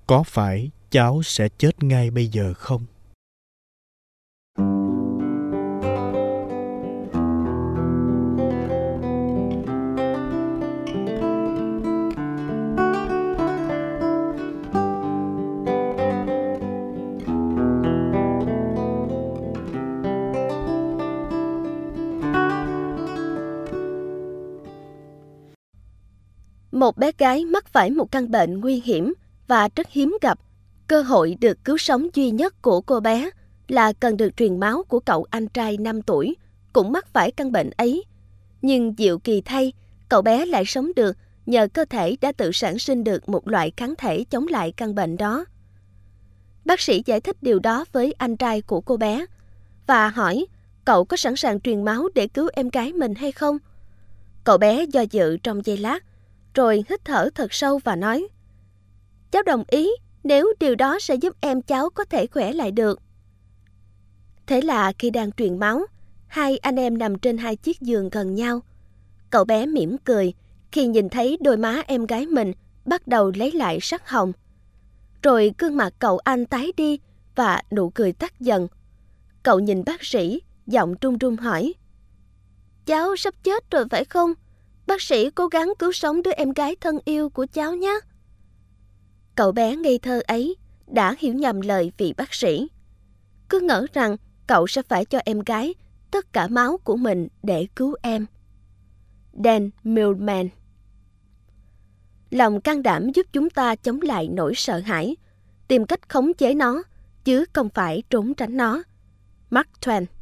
có phải cháu sẽ chết ngay bây giờ không? Một bé gái mắc phải một căn bệnh nguy hiểm và rất hiếm gặp. Cơ hội được cứu sống duy nhất của cô bé là cần được truyền máu của cậu anh trai 5 tuổi, cũng mắc phải căn bệnh ấy. Nhưng diệu kỳ thay, cậu bé lại sống được nhờ cơ thể đã tự sản sinh được một loại kháng thể chống lại căn bệnh đó. Bác sĩ giải thích điều đó với anh trai của cô bé và hỏi cậu có sẵn sàng truyền máu để cứu em gái mình hay không. Cậu bé do dự trong giây lát, rồi hít thở thật sâu và nói: "Cháu đồng ý nếu điều đó sẽ giúp em cháu có thể khỏe lại được." Thế là khi đang truyền máu, hai anh em nằm trên hai chiếc giường gần nhau. Cậu bé mỉm cười khi nhìn thấy đôi má em gái mình bắt đầu lấy lại sắc hồng. Rồi gương mặt cậu anh tái đi và nụ cười tắt dần. Cậu nhìn bác sĩ, giọng run run hỏi: "Cháu sắp chết rồi phải không? Bác sĩ cố gắng cứu sống đứa em gái thân yêu của cháu nhé." Cậu bé ngây thơ ấy đã hiểu nhầm lời vị bác sĩ. Cứ ngỡ rằng cậu sẽ phải cho em gái tất cả máu của mình để cứu em. Dan Millman. Lòng can đảm giúp chúng ta chống lại nỗi sợ hãi, tìm cách khống chế nó, chứ không phải trốn tránh nó. Mark Twain.